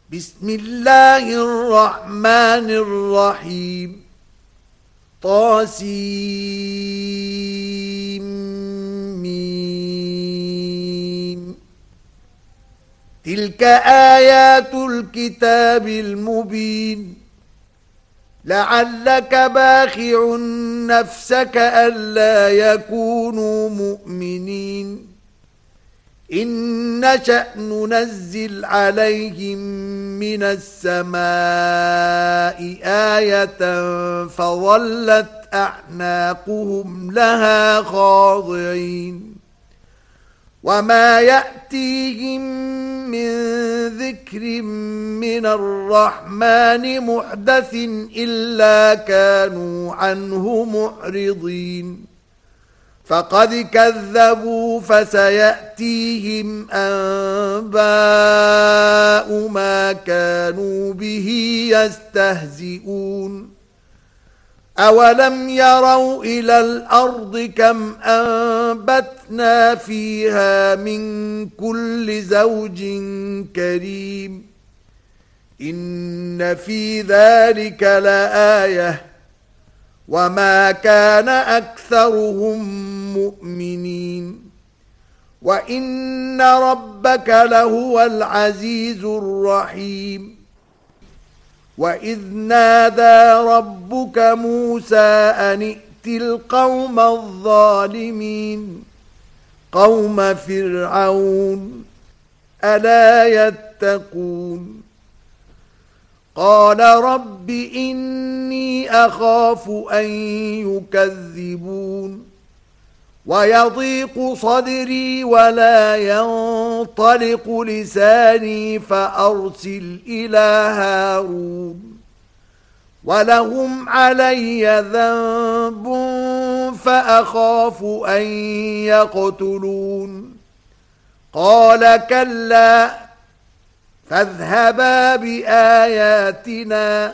بسم الله الرحمن الرحيم طاسيم تلك آيات الكتاب المبين لعلك باخع نفسك ألا يكونوا مؤمنين إن نشأ ننزل عليهم من السماء آية فظلت أعناقهم لها خاضعين وما يأتيهم من ذكر من الرحمن محدث إلا كانوا عنه معرضين فقد كذبوا فسيأتيهم أنباء ما كانوا به يستهزئون أولم يروا إلى الأرض كم أنبتنا فيها من كل زوج كريم إن في ذلك لآية وما كان أكثرهم مؤمنين وإن ربك لهو العزيز الرحيم وإذ نادى ربك موسى أن ائت القوم الظالمين قوم فرعون ألا يتقون قال رب إني أخاف أن يكذبون ويضيق صدري ولا ينطلق لساني فأرسل إلى هارون ولهم علي ذنب فأخاف أن يقتلون قال كلا فاذهبا بآياتنا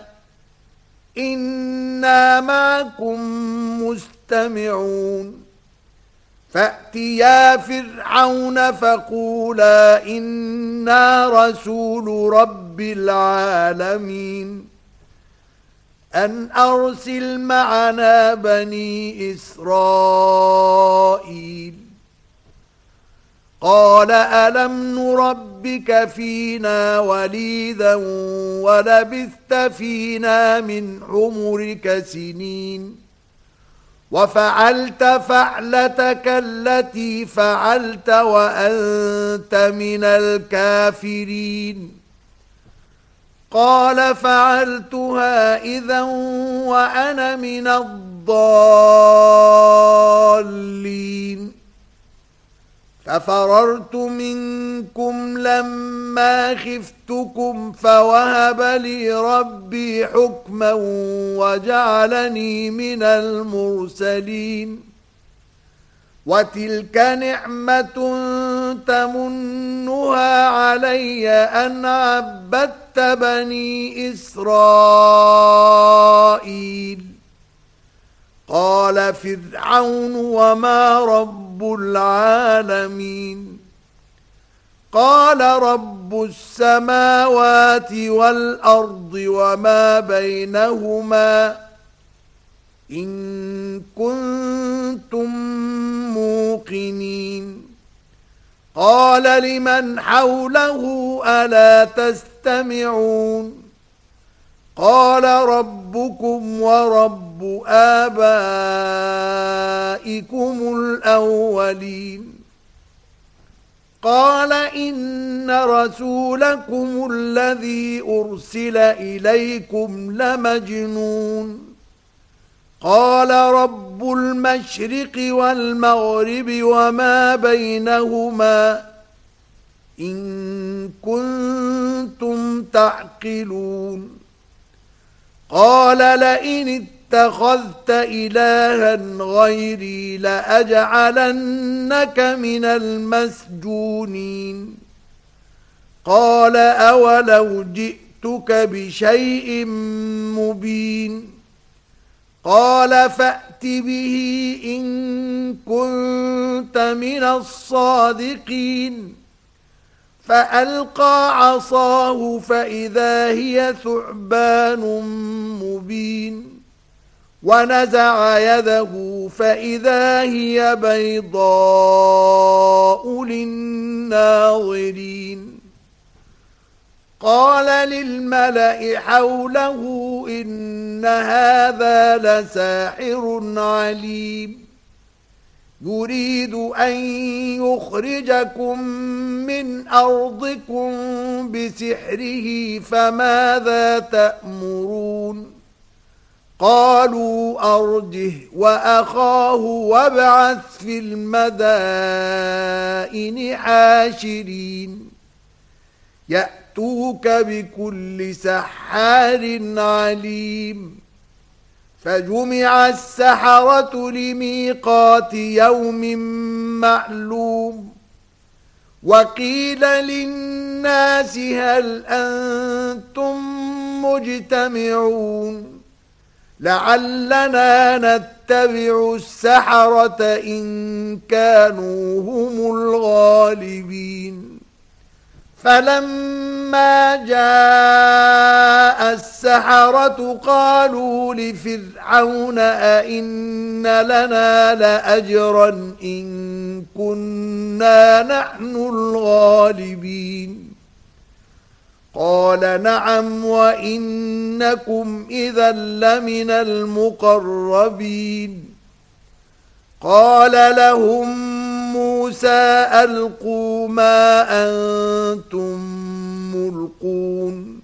إنا معكم مستمعون فأتيا فرعون فقولا إنا رسول رب العالمين أن أرسل معنا بني إسرائيل قال ألم نربك فينا وليدا ولبثت فينا من عمرك سنين وفعلت فعلتك التي فعلت وأنت من الكافرين قال فعلتها إذا وأنا من الضالين ففررت منكم لما خفتكم فوهب لي ربي حكما وجعلني من المرسلين وتلك نعمة تمنها علي أن عبدت بني إسرائيل قال فرعون وما رب العالمين قال رب السماوات والأرض وما بينهما إن كنتم موقنين قال لمن حوله ألا تستمعون قال ربكم ورب آبائكم الأولين قال إن رسولكم الذي أرسل إليكم لمجنون قال رب المشرق والمغرب وما بينهما إن كنتم تعقلون قال لئن اتخذت إلها غيري لأجعلنك من المسجونين قال أولو جئتك بشيء مبين قال فأت به إن كنت من الصادقين فألقى عصاه فإذا هي ثعبان مبين ونزع يده فإذا هي بيضاء للناظرين قال للملأ حوله إن هذا لساحر عليم يريد أن يخرجكم من أرضكم بسحره فماذا تأمرون قالوا أرجه وأخاه وابعث في المدائن حاشرين يأتوك بكل سحار عليم فجمع السحرة لميقات يوم معلوم وقيل للناس هل أنتم مجتمعون لعلنا نتبع السحرة إن كانوا هم الغالبين فلما جاء السحرة قالوا لفرعون أئن لنا لأجرا إن كنا نحن الغالبين قال نعم وإنكم إذا لمن المقربين قال لهم موسى ألقوا ما أنتم ملقون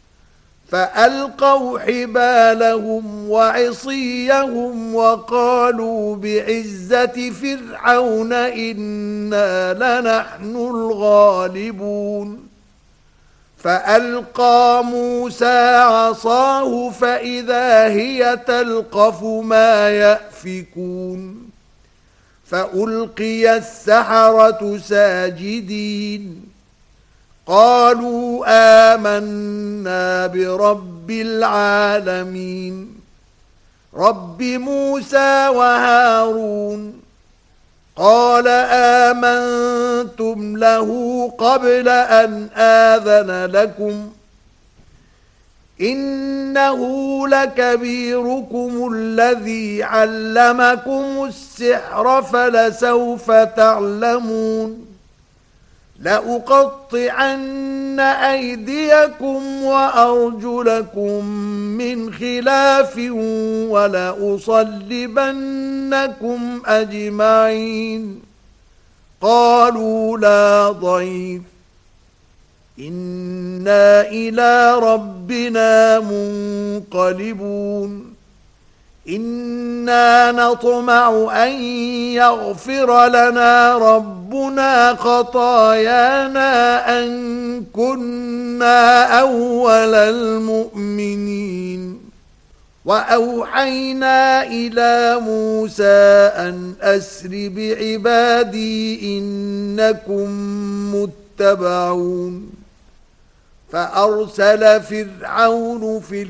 فألقوا حبالهم وعصيهم وقالوا بعزة فرعون إنا لنحن الغالبون فألقى موسى عصاه فإذا هي تلقف ما يأفكون فألقي السحرة ساجدين قالوا آمنا برب العالمين رب موسى وهارون قال آمنتم له قبل أن آذن لكم إنه لكبيركم الذي علمكم السحر فلسوف تعلمون لأقطعن أيديكم وأرجلكم من خلاف ولأصلبنكم أجمعين قالوا لا ضير إنا إلى ربنا منقلبون إنا نطمع أن يغفر لنا ربنا خطايانا أن كنا أول المؤمنين وأوحينا إلى موسى أن أسر بعبادي إنكم متبعون فأرسل فرعون في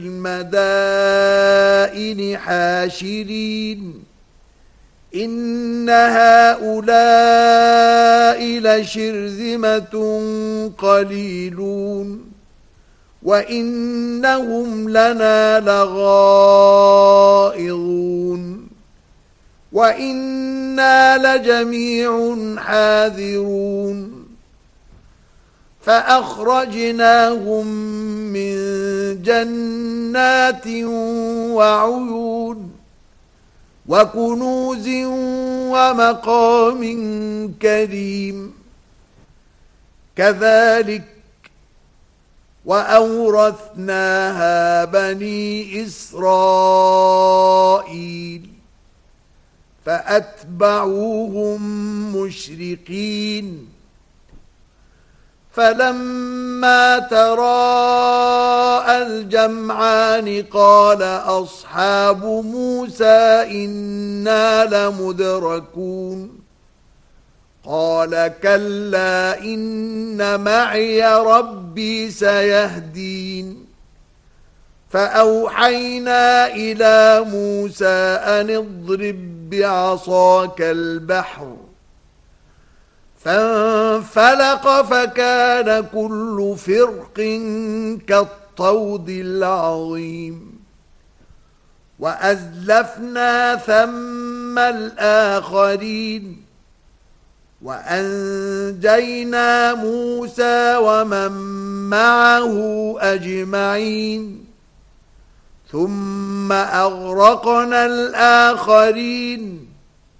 المدائن حاشرين إن هؤلاء لشرذمة قليلون وإنهم لنا لغائظون وإنا لجميع حاذرون فأخرجناهم من جنات وعيون وكنوز ومقام كريم كذلك وأورثناها بني إسرائيل فأتبعوهم مشرقين فلما تراءى الجمعان قال أصحاب موسى إنا لمدركون قال كلا إن معي ربي سيهدين فأوحينا إلى موسى أن اضرب بعصاك البحر فانفلق فكان كل فرق كالطود العظيم وأزلفنا ثم الآخرين وأنجينا موسى ومن معه أجمعين ثم أغرقنا الآخرين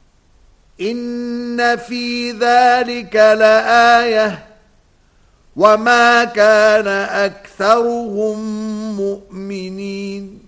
إن في ذلك لآية وما كان أكثرهم مؤمنين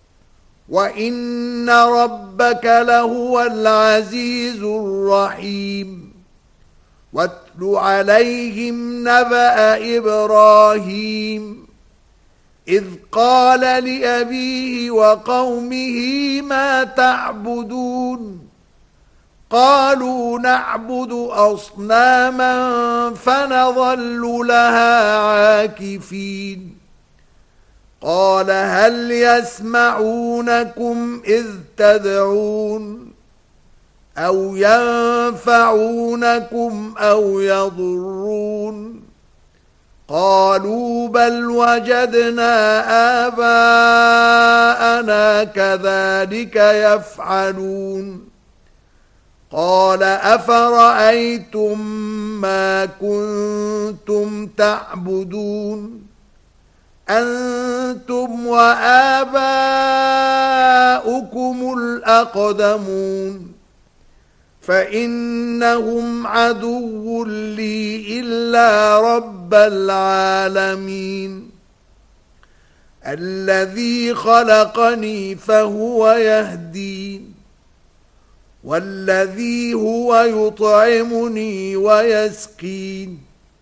وإن ربك لهو العزيز الرحيم واتل عليهم نبأ إبراهيم إذ قال لأبيه وقومه ما تعبدون قالوا نعبد أصناما فنظل لها عاكفين قال هل يسمعونكم إذ تدعون أو ينفعونكم أو يضرون قالوا بل وجدنا آباءنا كذلك يفعلون قال أفرأيتم ما كنتم تعبدون أنتم وآباؤكم الأقدمون فإنهم عدو لي إلا رب العالمين الذي خلقني فهو يهدين والذي هو يطعمني ويسقين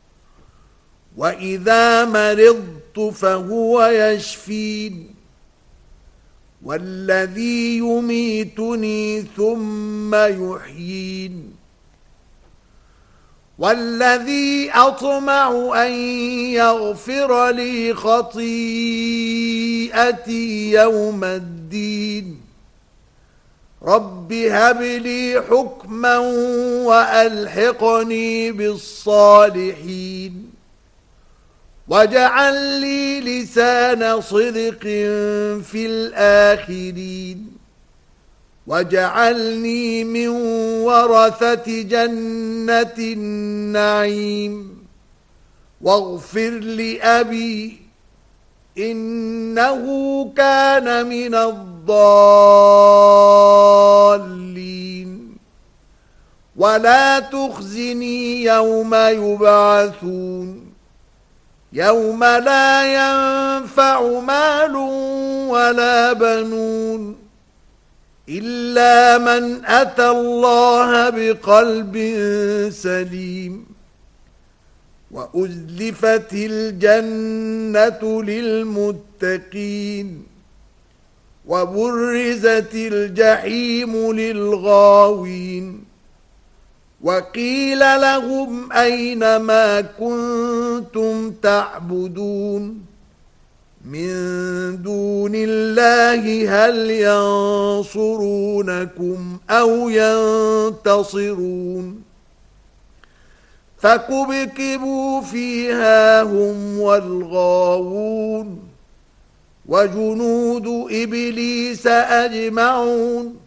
وإذا مرضت فهو يشفين والذي يميتني ثم يحيين والذي أطمع أن يغفر لي خطيئتي يوم الدين رب هب لي حكما وألحقني بالصالحين واجعل لي لسان صدق في الآخرين واجعلني من ورثة جنة النعيم واغفر لأبي إنه كان من الضالين ولا تخزني يوم يبعثون يوم لا ينفع مال ولا بنون إلا من أتى الله بقلب سليم وأزلفت الجنة للمتقين وبرزت الجحيم للغاوين وقيل لهم أين ما كنتم تعبدون من دون الله هل ينصرونكم أو ينتصرون فكبكبوا فيها هم والغاوون وجنود إبليس أجمعون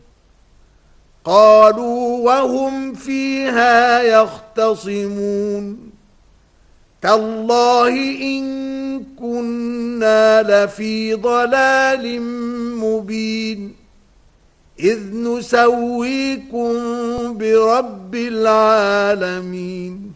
قالوا وهم فيها يختصمون تالله إن كنا لفي ضلال مبين إذ نسويكم برب العالمين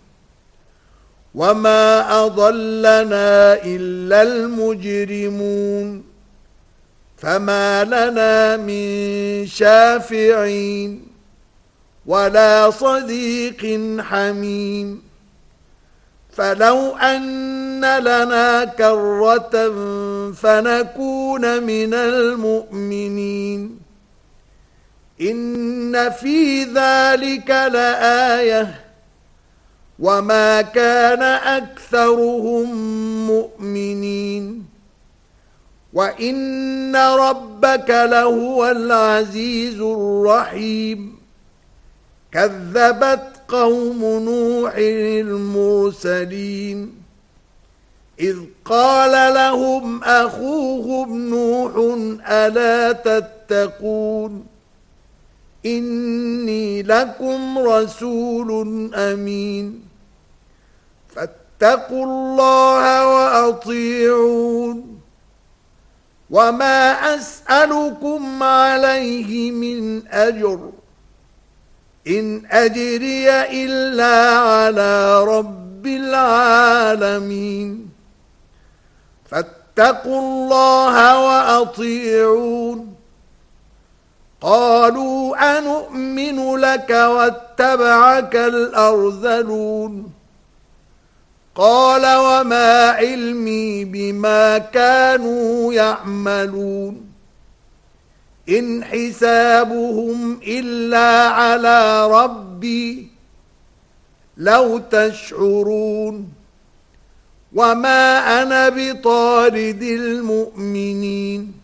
وما أضلنا إلا المجرمون فما لنا من شافعين ولا صديق حميم فلو أن لنا كرة فنكون من المؤمنين إن في ذلك لآية وما كان أكثرهم مؤمنين وإن ربك لهو العزيز الرحيم كذبت قوم نوح المرسلين إذ قال لهم أخوهم نوح ألا تتقون إني لكم رسول أمين فاتقوا الله وأطيعون وما أسألكم عليه من أجر إن أجري إلا على رب العالمين فاتقوا الله وأطيعون قالوا أنؤمن لك واتبعك الأرذلون قال وما علمي بما كانوا يعملون إن حسابهم إلا على ربي لو تشعرون وما أنا بطارد المؤمنين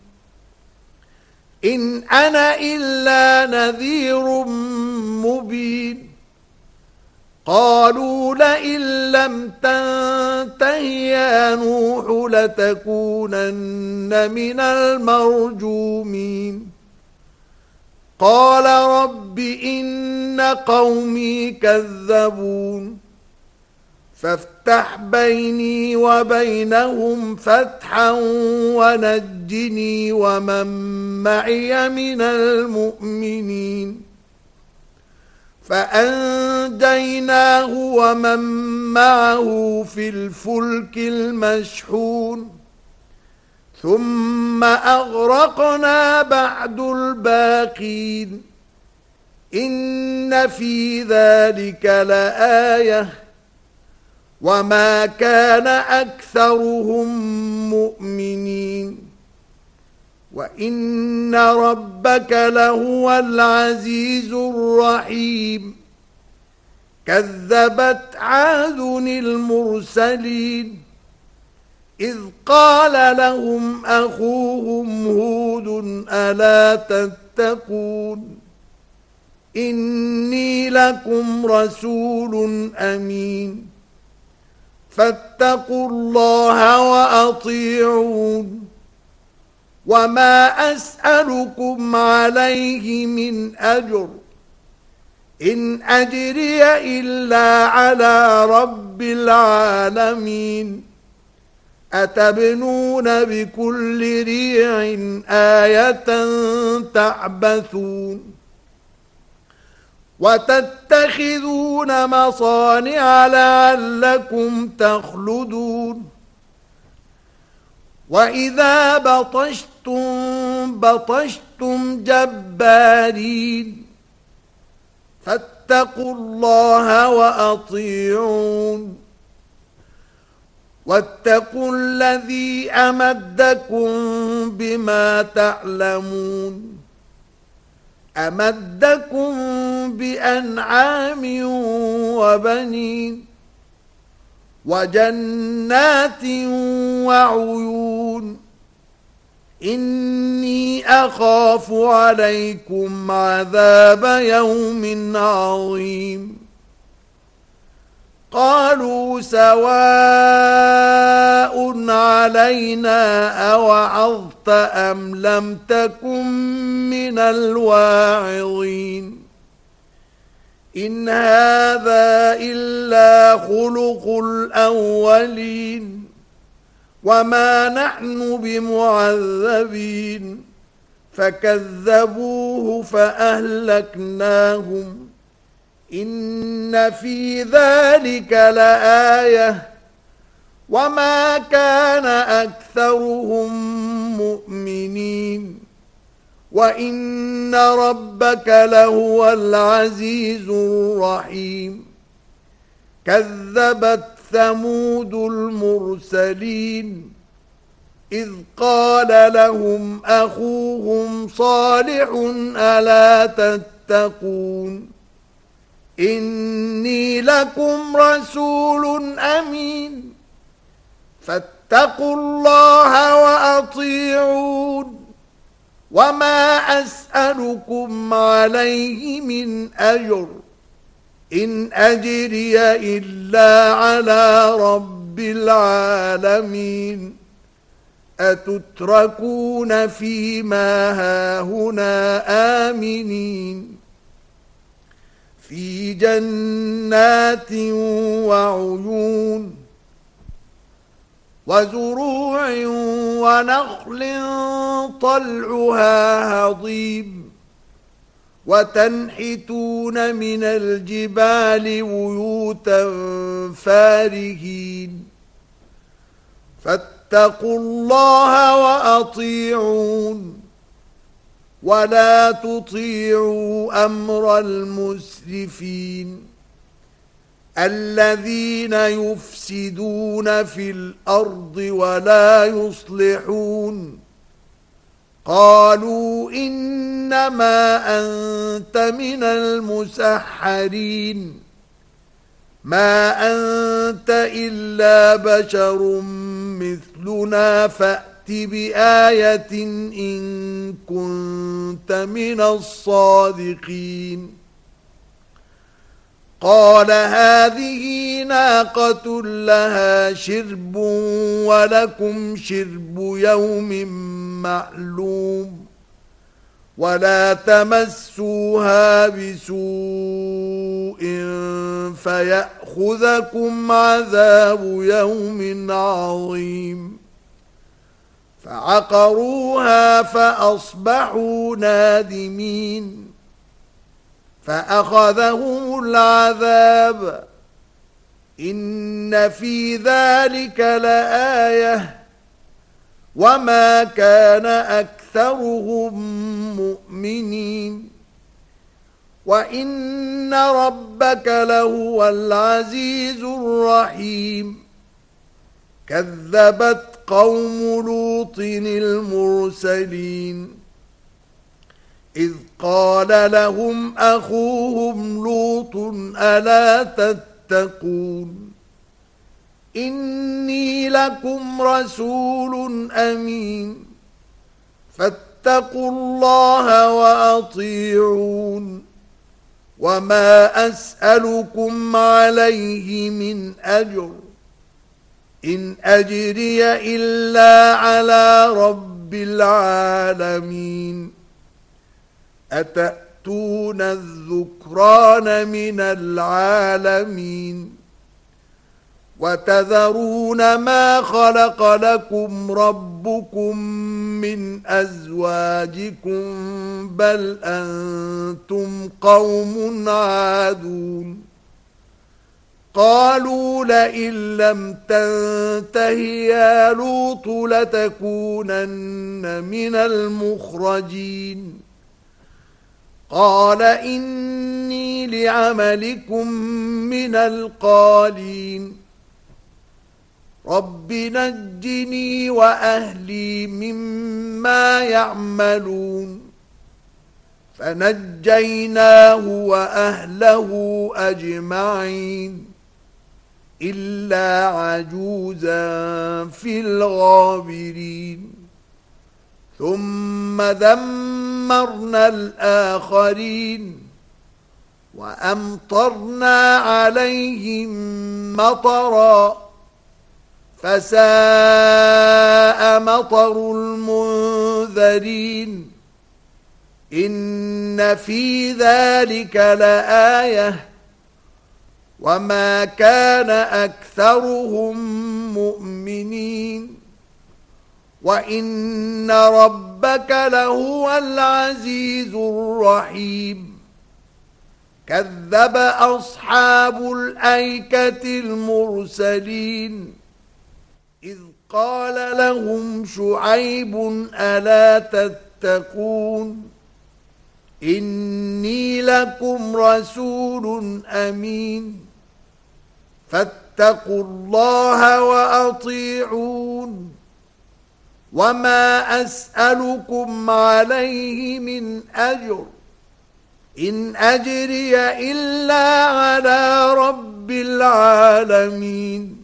إن أنا إلا نذير مبين قالوا لئن لم تنته يا نوح لتكونن من المرجومين قال رب إن قومي كذبون فافتح بيني وبينهم فتحا ونجني ومن معي من المؤمنين فأنجيناه ومن معه في الفلك المشحون ثم أغرقنا بعد الباقين إن في ذلك لآية وما كان أكثرهم مؤمنين وإن ربك لهو العزيز الرحيم كذبت عاد المرسلين إذ قال لهم أخوهم هود ألا تتقون إني لكم رسول أمين فاتقوا الله وأطيعون وما أسألكم عليه من أجر إن أجري إلا على رب العالمين أتبنون بكل ريع آية تعبثون وتتخذون مصانع لعلكم تخلدون وإذا بطشتم جبارين فاتقوا الله وأطيعون واتقوا الذي أمدكم بما تعلمون أمدكم بأنعام وبنين وجنات وعيون إني أخاف عليكم عذاب يوم عظيم قالوا سواء علينا أوعظت أم لم تكن من الواعظين إن هذا إلا خلق الأولين وما نحن بمعذبين فكذبوه فأهلكناهم إن في ذلك لآية وما كان أكثرهم مؤمنين وإن ربك لهو العزيز الرحيم كذبت ثمود المرسلين إذ قال لهم أخوهم صالح ألا تتقون إني لكم رسول أمين فاتقوا الله وأطيعون وما أسألكم عليه من أجر إن أجري إلا على رب العالمين أتتركون فيما هاهنا آمنين في جنات وعيون وزروع ونخل طلعها هضيم وتنحتون من الجبال بيوتا فارهين فاتقوا الله وأطيعون ولا تطيعوا أمر المسرفين الذين يفسدون في الأرض ولا يصلحون قالوا إنما أنت من المسحرين ما أنت إلا بشر مثلنا فأت بآية إن كنت من الصادقين قال هذه ناقة لها شرب ولكم شرب يوم معلوم ولا تمسوها بسوء فيأخذكم عذاب يوم عظيم فعقروها فأصبحوا نادمين فأخذهم العذاب إن في ذلك لآية وما كان أكثرهم مؤمنين وإن ربك لهو العزيز الرحيم كذبت قوم لوط المرسلين إذ قال لهم أخوهم لوط ألا تتقون إني لكم رسول أمين فاتقوا الله وأطيعون وما أسألكم عليه من أجر إن أجري إلا على رب العالمين أتأتون الذكران من العالمين وتذرون ما خلق لكم ربكم من أزواجكم بل أنتم قوم عادون قالوا لئن لم تنته يا لوط لتكونن من المخرجين قال إني لعملكم من القالين رب نجني وأهلي مما يعملون فنجيناه وأهله أجمعين إلا عجوزا في الغابرين ثم دمرنا الآخرين وأمطرنا عليهم مطرا فساء مطر المنذرين إن في ذلك لآية وما كان أكثرهم مؤمنين وإن ربك لهو العزيز الرحيم كذب أصحاب الأيكة المرسلين إذ قال لهم شعيب ألا تتقون إني لكم رسول أمين فاتقوا الله وأطيعون وما أسألكم عليه من أجر إن أجري إلا على رب العالمين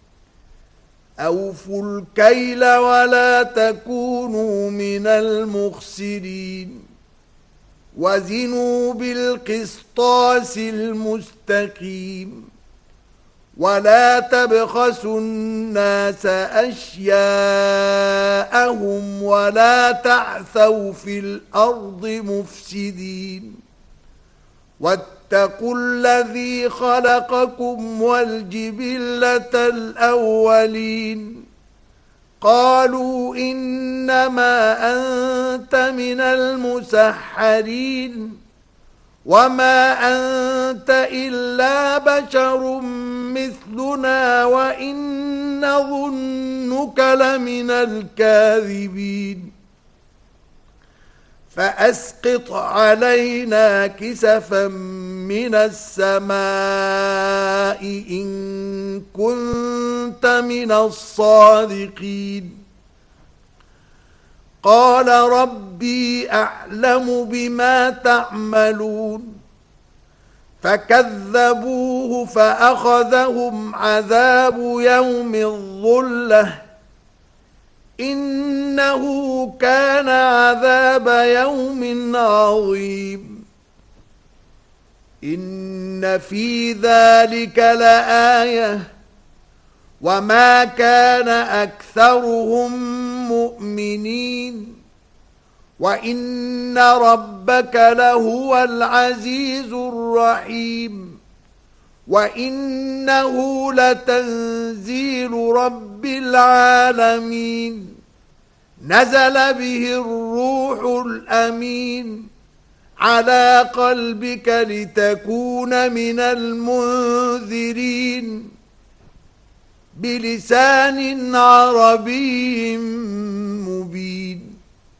أوفوا الكيل ولا تكونوا من المخسرين وزنوا بالقسطاس المستقيم ولا تبخسوا الناس أشياءهم ولا تعثوا في الأرض مفسدين واتقوا الذي خلقكم والجبلة الأولين قالوا إنما أنت من المسحرين وما أنت إلا بشر مثلنا وإن نظنك لمن الكاذبين فأسقط علينا كسفا من السماء إن كنت من الصادقين قال ربي أعلم بما تعملون فكذبوه فأخذهم عذاب يوم الظلة إنه كان عذاب يوم عظيم إن في ذلك لآية وما كان أكثرهم مؤمنين وإن ربك لهو العزيز الرحيم وإنه لتنزيل رب العالمين نزل به الروح الأمين على قلبك لتكون من المنذرين بلسان عربي مبين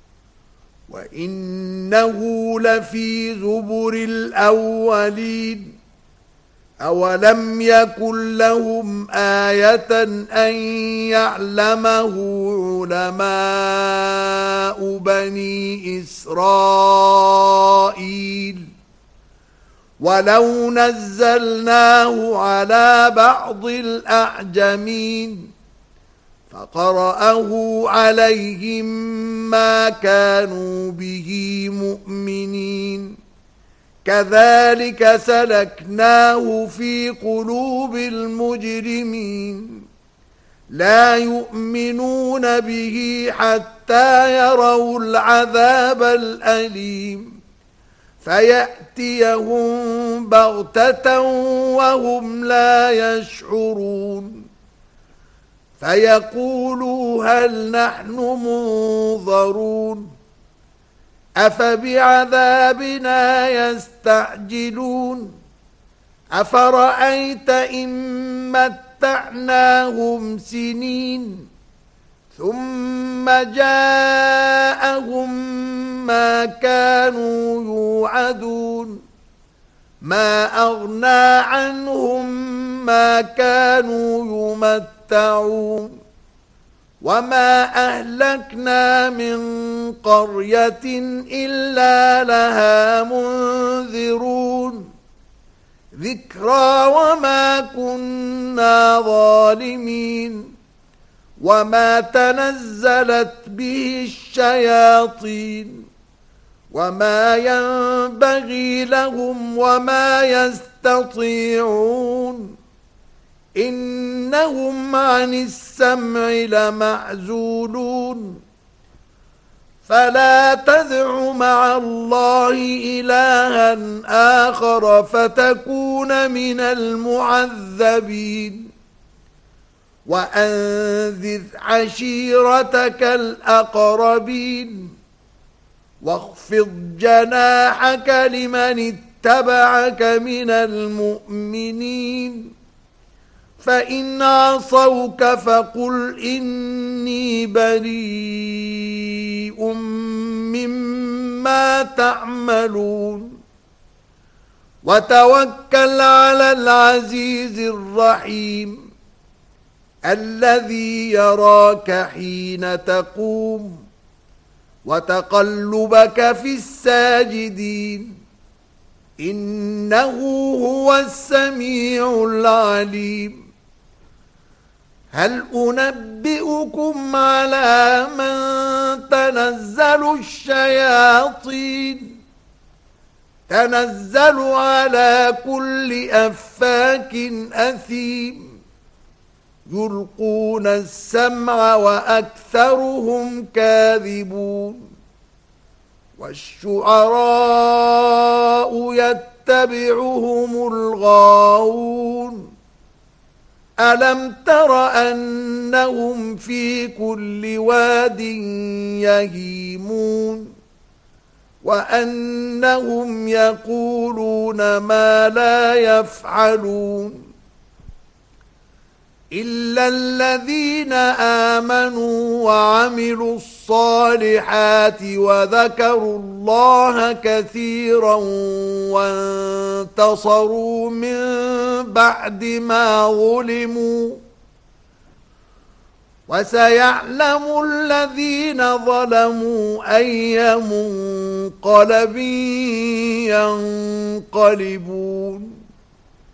وإنه لفي زبر الأولين أولم يكن لهم آية أن يعلمه علماء بني إسرائيل ولو نزلناه على بعض الأعجمين فقرأه عليهم ما كانوا به مؤمنين كذلك سلكناه في قلوب المجرمين لا يؤمنون به حتى يروا العذاب الأليم فيأتيهم بغتة وهم لا يشعرون فيقولوا هل نحن منظرون أفبعذابنا يستعجلون أفرأيت إن متعناهم سنين ثم جاءهم ما كانوا يوعدون ما أغنى عنهم ما كانوا يمتعون وما أهلكنا من قرية إلا لها منذرون ذكرى وما كنا ظالمين وما تنزلت به الشياطين وما ينبغي لهم وما يستطيعون إنهم عن السمع لمعزولون فلا تدع مع الله إلها آخر فتكون من المعذبين وأنذر عشيرتك الأقربين واخفض جناحك لمن اتبعك من المؤمنين فإن عصوك فقل إني بريء مما تعملون وتوكل على العزيز الرحيم الذي يراك حين تقوم وتقلبك في الساجدين إنه هو السميع العليم هل أنبئكم على من تنزل الشياطين تنزل على كل أفاك أثيم يلقون السمع وأكثرهم كاذبون والشعراء يتبعهم الغاوون ألم تر أنهم في كل واد يهيمون وأنهم يقولون ما لا يفعلون إلا الذين آمنوا وعملوا الصالحات وذكروا الله كثيرا وانتصروا من بعد ما ظلموا وسيعلم الذين ظلموا أي منقلب ينقلبون